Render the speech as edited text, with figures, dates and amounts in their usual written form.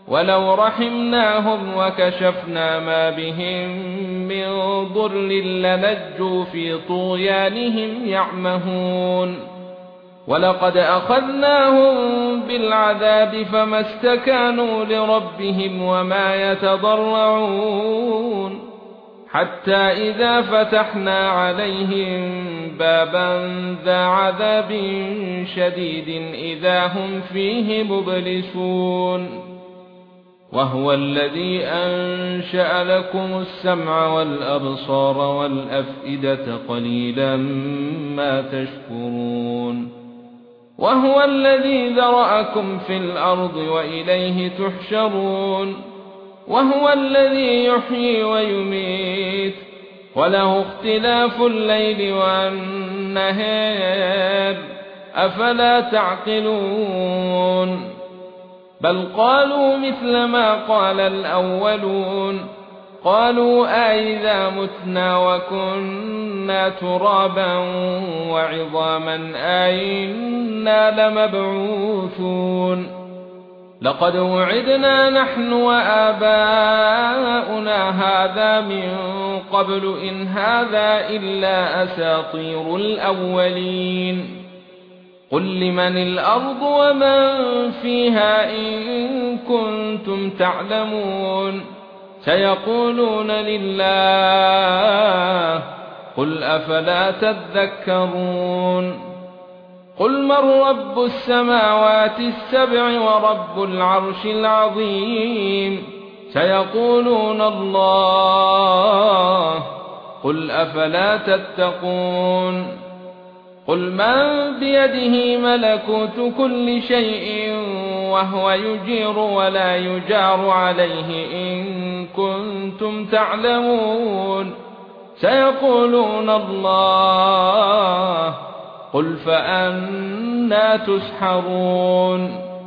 ولو رحمناهم وكشفنا ما بهم من ضر لنجوا في طغيانهم يعمهون ولقد أخذناهم بالعذاب فما استكانوا لربهم وما يتضرعون حتى إذا فتحنا عليهم بابا ذا عذاب شديد إذا هم فيه مبلسون وهو الذي أنشأ لكم السمع والأبصار والأفئدة قليلا ما تشكرون وهو الذي ذرأكم في الأرض وإليه تحشرون وهو الذي يحيي ويميت وله اختلاف الليل والنهار أفلا تعقلون بل قالوا مثل ما قال الأولون قالوا أئذا متنا وكنا ترابا وعظاما أئنا لمبعوثون لقد وعدنا نحن وآباؤنا هذا من قبل إن هذا إلا أساطير الأولين قل لمن الأرض ومن فيها إن كنتم تعلمون سيقولون لله قل أفلا تذكرون قل من رب السماوات السبع ورب العرش العظيم سيقولون الله قل أفلا تتقون قل من بيده ملكوت كل شيء وهو يجير ولا يجار عليه إن كنتم تعلمون سيقولون الله قل فأنى تسحرون